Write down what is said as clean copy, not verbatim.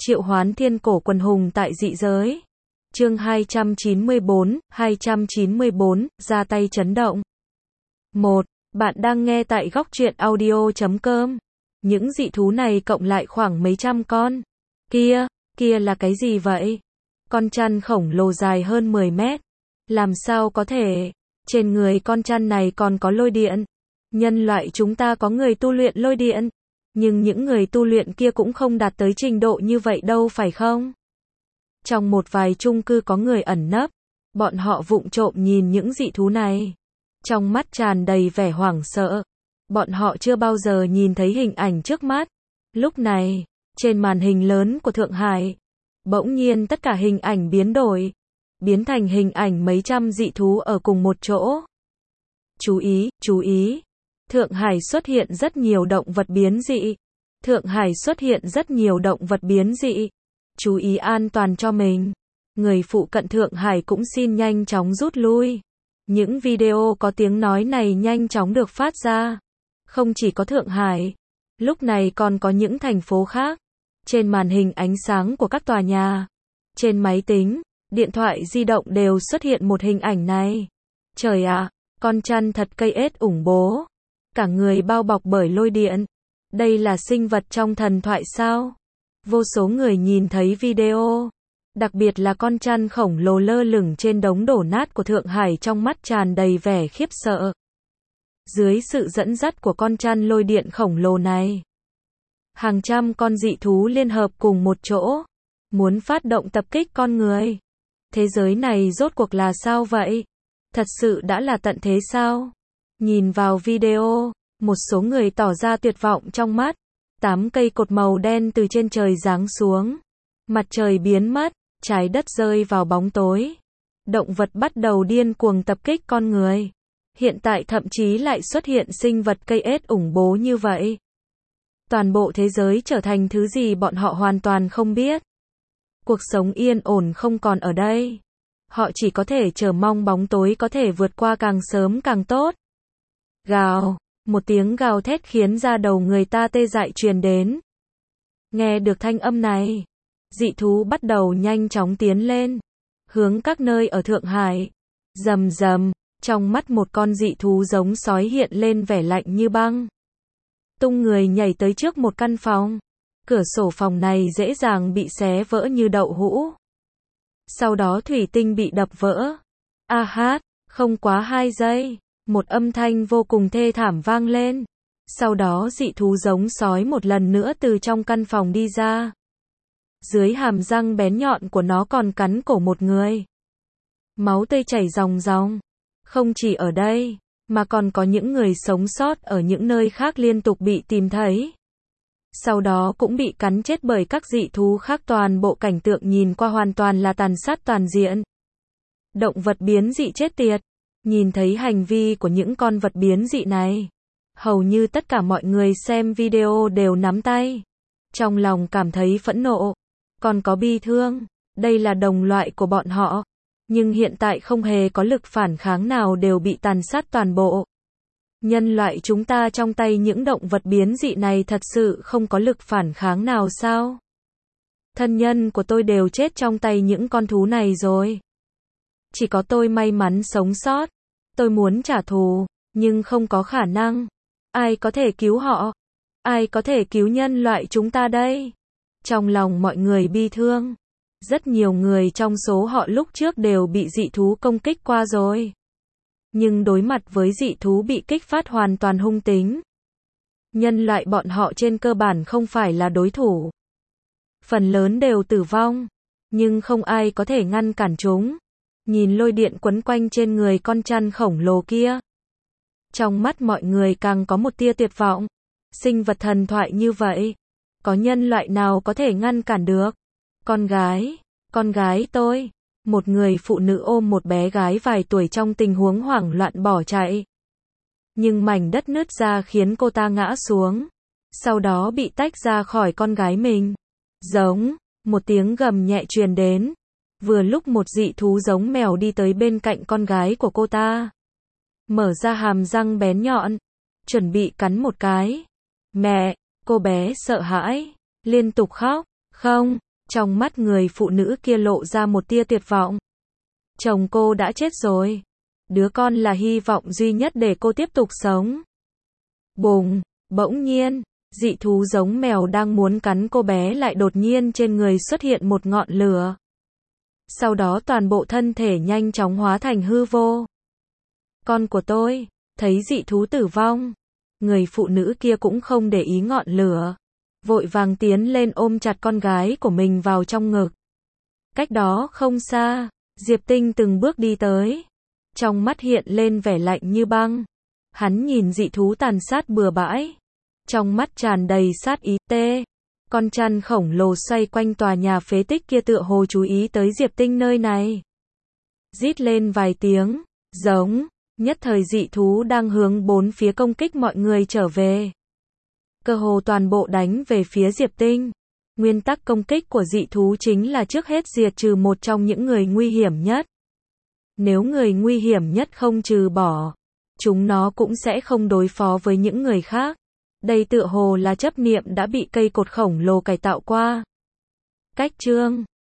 Triệu hoán thiên cổ quần hùng tại dị giới. Chương 294, ra tay chấn động. 1. Bạn đang nghe tại góc truyện audio.com. Những dị thú này cộng lại khoảng mấy trăm con. Kia là cái gì vậy? Con chăn khổng lồ dài hơn 10 mét. Làm sao có thể? Trên người con chăn này còn có lôi điện. Nhân loại chúng ta có người tu luyện lôi điện. Nhưng những người tu luyện kia cũng không đạt tới trình độ như vậy đâu phải không? Trong một vài chung cư có người ẩn nấp. Bọn họ vụng trộm nhìn những dị thú này. Trong mắt tràn đầy vẻ hoảng sợ. Bọn họ chưa bao giờ nhìn thấy hình ảnh trước mắt. Lúc này, trên màn hình lớn của Thượng Hải, bỗng nhiên tất cả hình ảnh biến đổi. Biến thành hình ảnh mấy trăm dị thú ở cùng một chỗ. Chú ý. Thượng Hải xuất hiện rất nhiều động vật biến dị. Thượng Hải xuất hiện rất nhiều động vật biến dị. Chú ý an toàn cho mình. Người phụ cận Thượng Hải cũng xin nhanh chóng rút lui. Những video có tiếng nói này nhanh chóng được phát ra. Không chỉ có Thượng Hải, lúc này còn có những thành phố khác. Trên màn hình ánh sáng của các tòa nhà, trên máy tính, điện thoại di động đều xuất hiện một hình ảnh này. Trời ạ, con chăn thật cây ết ủng bố. Cả người bao bọc bởi lôi điện. Đây là sinh vật trong thần thoại sao? Vô số người nhìn thấy video. Đặc biệt là con chăn khổng lồ lơ lửng trên đống đổ nát của Thượng Hải trong mắt tràn đầy vẻ khiếp sợ. Dưới sự dẫn dắt của con chăn lôi điện khổng lồ này, hàng trăm con dị thú liên hợp cùng một chỗ, muốn phát động tập kích con người. Thế giới này rốt cuộc là sao vậy? Thật sự đã là tận thế sao? Nhìn vào video, một số người tỏ ra tuyệt vọng trong mắt. 8 cây cột màu đen từ trên trời giáng xuống. Mặt trời biến mất, trái đất rơi vào bóng tối. Động vật bắt đầu điên cuồng tập kích con người. Hiện tại thậm chí lại xuất hiện sinh vật cây ết ủng bố như vậy. Toàn bộ thế giới trở thành thứ gì bọn họ hoàn toàn không biết. Cuộc sống yên ổn không còn ở đây. Họ chỉ có thể chờ mong bóng tối có thể vượt qua càng sớm càng tốt. Gào, một tiếng gào thét khiến da đầu người ta tê dại truyền đến. Nghe được thanh âm này, dị thú bắt đầu nhanh chóng tiến lên, hướng các nơi ở Thượng Hải. Rầm rầm, trong mắt một con dị thú giống sói hiện lên vẻ lạnh như băng. Tung người nhảy tới trước một căn phòng. Cửa sổ phòng này dễ dàng bị xé vỡ như đậu hũ. Sau đó thủy tinh bị đập vỡ. Không quá 2 giây, một âm thanh vô cùng thê thảm vang lên. Sau đó dị thú giống sói một lần nữa từ trong căn phòng đi ra. Dưới hàm răng bén nhọn của nó còn cắn cổ một người. Máu tươi chảy ròng ròng. Không chỉ ở đây, mà còn có những người sống sót ở những nơi khác liên tục bị tìm thấy. Sau đó cũng bị cắn chết bởi các dị thú khác. Toàn bộ cảnh tượng nhìn qua hoàn toàn là tàn sát toàn diện. Động vật biến dị chết tiệt. Nhìn thấy hành vi của những con vật biến dị này, hầu như tất cả mọi người xem video đều nắm tay. Trong lòng cảm thấy phẫn nộ, còn có bi thương. Đây là đồng loại của bọn họ. Nhưng hiện tại không hề có lực phản kháng nào, đều bị tàn sát toàn bộ. Nhân loại chúng ta trong tay những động vật biến dị này thật sự không có lực phản kháng nào sao? Thân nhân của tôi đều chết trong tay những con thú này rồi. Chỉ có tôi may mắn sống sót. Tôi muốn trả thù, nhưng không có khả năng. Ai có thể cứu họ? Ai có thể cứu nhân loại chúng ta đây? Trong lòng mọi người bi thương. Rất nhiều người trong số họ lúc trước đều bị dị thú công kích qua rồi. Nhưng đối mặt với dị thú bị kích phát hoàn toàn hung tính, nhân loại bọn họ trên cơ bản không phải là đối thủ. Phần lớn đều tử vong, nhưng không ai có thể ngăn cản chúng. Nhìn lôi điện quấn quanh trên người con chăn khổng lồ kia, trong mắt mọi người càng có một tia tuyệt vọng. Sinh vật thần thoại như vậy, có nhân loại nào có thể ngăn cản được? Con gái tôi. Một người phụ nữ ôm một bé gái vài tuổi trong tình huống hoảng loạn bỏ chạy. Nhưng mảnh đất nứt ra khiến cô ta ngã xuống. Sau đó bị tách ra khỏi con gái mình. Giống, một tiếng gầm nhẹ truyền đến. Vừa lúc một dị thú giống mèo đi tới bên cạnh con gái của cô ta. Mở ra hàm răng bén nhọn, chuẩn bị cắn một cái. Mẹ, cô bé sợ hãi, liên tục khóc. Trong mắt người phụ nữ kia lộ ra một tia tuyệt vọng. Chồng cô đã chết rồi. Đứa con là hy vọng duy nhất để cô tiếp tục sống. Bùng, bỗng nhiên, dị thú giống mèo đang muốn cắn cô bé lại đột nhiên trên người xuất hiện một ngọn lửa. Sau đó toàn bộ thân thể nhanh chóng hóa thành hư vô. Con của tôi, thấy dị thú tử vong. Người phụ nữ kia cũng không để ý ngọn lửa. Vội vàng tiến lên ôm chặt con gái của mình vào trong ngực. Cách đó không xa, Diệp Tinh từng bước đi tới. Trong mắt hiện lên vẻ lạnh như băng. Hắn nhìn dị thú tàn sát bừa bãi. Trong mắt tràn đầy sát ý. Con chăn khổng lồ xoay quanh tòa nhà phế tích kia tựa hồ chú ý tới Diệp Tinh nơi này. Rít lên vài tiếng, giống, nhất thời dị thú đang hướng bốn phía công kích mọi người trở về. Cơ hồ toàn bộ đánh về phía Diệp Tinh. Nguyên tắc công kích của dị thú chính là trước hết diệt trừ một trong những người nguy hiểm nhất. Nếu người nguy hiểm nhất không trừ bỏ, chúng nó cũng sẽ không đối phó với những người khác. Đây tựa hồ là chấp niệm đã bị cây cột khổng lồ cải tạo qua. Cách chương